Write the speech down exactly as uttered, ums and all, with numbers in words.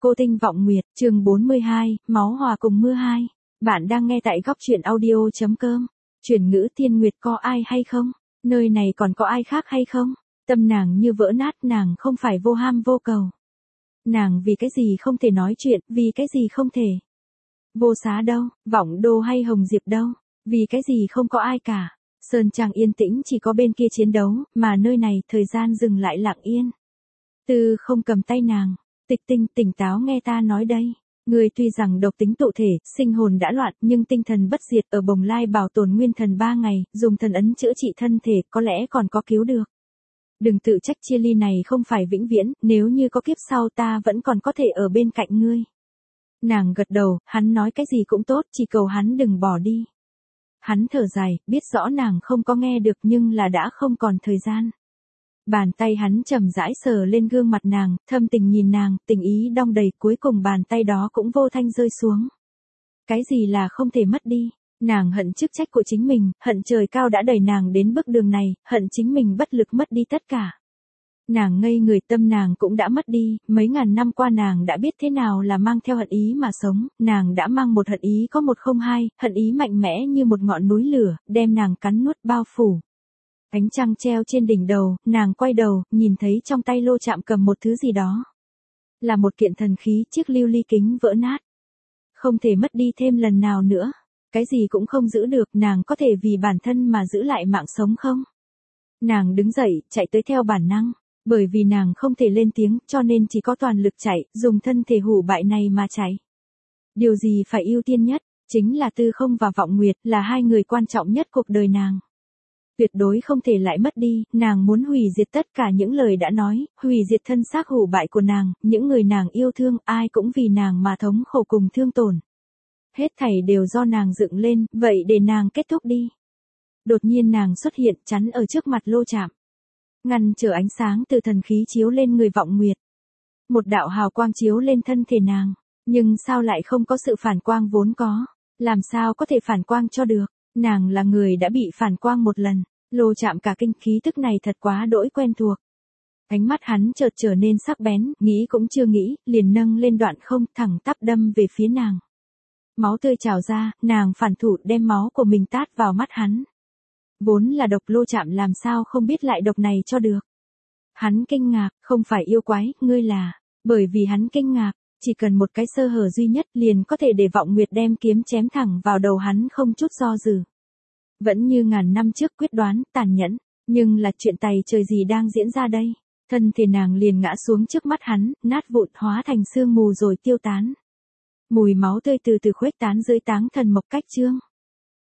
Cô Tinh Vọng Nguyệt, chương bốn mươi hai, Máu Hòa Cùng Mưa hai. Bạn đang nghe tại góc truyện audio chấm com. Chuyển ngữ Tiên Nguyệt, có ai hay không? Nơi này còn có ai khác hay không? Tâm nàng như vỡ nát, nàng không phải vô ham vô cầu. Nàng vì cái gì không thể nói chuyện, vì cái gì không thể. Vô Xá đâu, Vọng Đô hay Hồng Diệp đâu, vì cái gì không có ai cả. Sơn Trang yên tĩnh, chỉ có bên kia chiến đấu, mà nơi này thời gian dừng lại lặng yên. Tư không cầm tay nàng. Tịch Tinh, tỉnh táo nghe ta nói đây. Người tuy rằng độc tính tụ thể, sinh hồn đã loạn, nhưng tinh thần bất diệt, ở Bồng Lai bảo tồn nguyên thần ba ngày, dùng thần ấn chữa trị thân thể, có lẽ còn có cứu được. Đừng tự trách, chia ly này không phải vĩnh viễn, nếu như có kiếp sau ta vẫn còn có thể ở bên cạnh ngươi. Nàng gật đầu, hắn nói cái gì cũng tốt, chỉ cầu hắn đừng bỏ đi. Hắn thở dài, biết rõ nàng không có nghe được nhưng là đã không còn thời gian. Bàn tay hắn chậm rãi sờ lên gương mặt nàng, thâm tình nhìn nàng, tình ý đong đầy, cuối cùng bàn tay đó cũng vô thanh rơi xuống. Cái gì là không thể mất đi? Nàng hận chức trách của chính mình, hận trời cao đã đẩy nàng đến bước đường này, hận chính mình bất lực mất đi tất cả. Nàng ngây người, tâm nàng cũng đã mất đi, mấy ngàn năm qua nàng đã biết thế nào là mang theo hận ý mà sống, nàng đã mang một hận ý có một không hai, hận ý mạnh mẽ như một ngọn núi lửa, đem nàng cắn nuốt bao phủ. Ánh trăng treo trên đỉnh đầu, nàng quay đầu, nhìn thấy trong tay Lô Trạm cầm một thứ gì đó. Là một kiện thần khí, chiếc lưu ly kính vỡ nát. Không thể mất đi thêm lần nào nữa. Cái gì cũng không giữ được, nàng có thể vì bản thân mà giữ lại mạng sống không? Nàng đứng dậy, chạy tới theo bản năng. Bởi vì nàng không thể lên tiếng, cho nên chỉ có toàn lực chạy, dùng thân thể hủ bại này mà chạy. Điều gì phải ưu tiên nhất, chính là Tư Không và Vọng Nguyệt, là hai người quan trọng nhất cuộc đời nàng. Tuyệt đối không thể lại mất đi, nàng muốn hủy diệt tất cả những lời đã nói, hủy diệt thân xác hủ bại của nàng, những người nàng yêu thương, ai cũng vì nàng mà thống khổ cùng thương tổn. Hết thảy đều do nàng dựng lên, vậy để nàng kết thúc đi. Đột nhiên nàng xuất hiện, chắn ở trước mặt Lô Trạm. Ngăn trở ánh sáng từ thần khí chiếu lên người Vọng Nguyệt. Một đạo hào quang chiếu lên thân thể nàng, nhưng sao lại không có sự phản quang vốn có, làm sao có thể phản quang cho được. Nàng là người đã bị phản quang một lần, Lô Trạm cả kinh, khí tức này thật quá đỗi quen thuộc. Ánh mắt hắn chợt trở nên sắc bén, nghĩ cũng chưa nghĩ, liền nâng lên đoạn không, thẳng tắp đâm về phía nàng. Máu tươi trào ra, nàng phản thủ đem máu của mình tát vào mắt hắn. Vốn là độc, Lô Trạm làm sao không biết lại độc này cho được. Hắn kinh ngạc, không phải yêu quái, ngươi là, bởi vì hắn kinh ngạc, chỉ cần một cái sơ hở duy nhất liền có thể để Vọng Nguyệt đem kiếm chém thẳng vào đầu hắn không chút do dự. Vẫn như ngàn năm trước, quyết đoán, tàn nhẫn, nhưng là chuyện tày trời gì đang diễn ra đây? Thân thể nàng liền ngã xuống trước mắt hắn, nát vụn, hóa thành sương mù rồi tiêu tán. Mùi máu tươi từ từ khuếch tán dưới Táng Thần Mộc Cách Trương.